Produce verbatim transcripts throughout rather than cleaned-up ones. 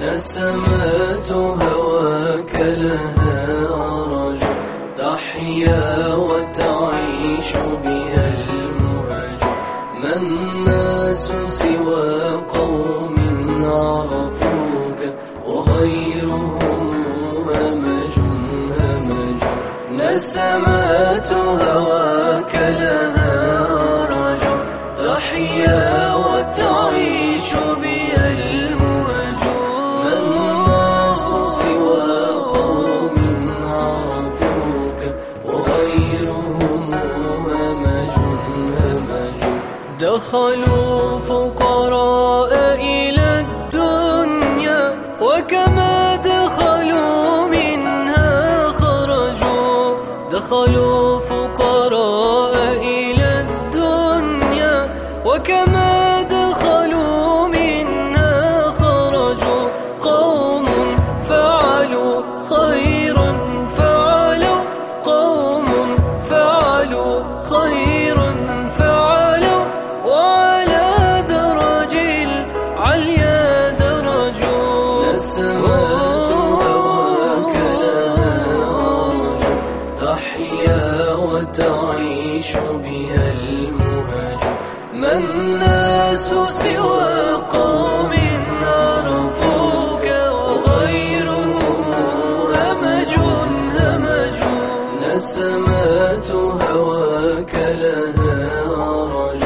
نسمات هواك لها أرج تحيا وتعيش بها المهج. ما الناس سوى قوم عرفوك وغيرهم همج همج. نسمات هواك لها أرج تحيا وتعيش بها المهج. ما الناس سوى قوم عرفوك وغيرهم همج همج. دخلوا فقراء إلى الدنيا وكما دخلوا منها خرجوا. دخلوا فقراء إلى الدنيا وكما دخلوا منها خرجوا. قوم فعلوا خيرا فعلوا قوم فعلوا خيرا فعلوا وعلى درج العليا درجوا. نسمات هواك لها أرج تحيا وتعيش بها المهج. ما الناس سوى قوم عرفوك وغيرهم همج همج. نسمات هواك لها أرج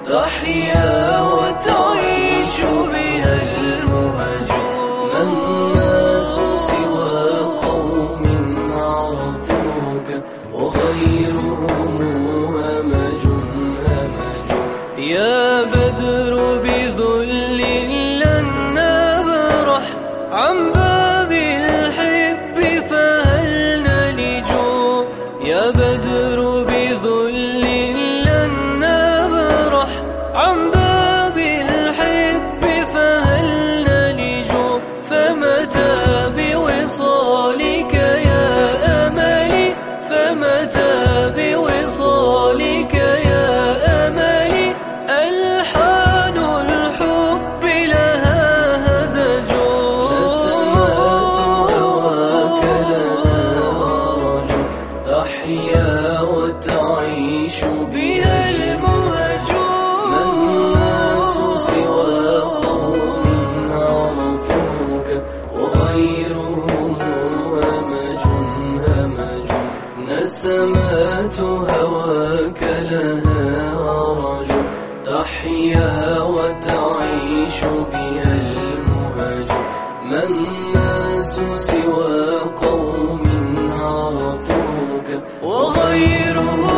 تحيا وتعيش بها المهج. ما الناس سوى قوم عرفوك وغيرهم همج همج. يا بدر بذل لن نبرح عن باب الحب فهل نلج. يا بدر بذل لن نبرح عن باب الحب فهل نلج. فمتى بوصالك يا أملي فمتى بوصالك يا أملي. ألحان الحب لها هزج. نسمات هواك لها أرج تحيا وتعيش بها المهج. ما الناس سوى قوم عرفوك وغيرهم همج همج. نسمات هواك لها أرج تحيا وتعيش بها المهج. ما الناس سوى قوم عرفوك وغيرهم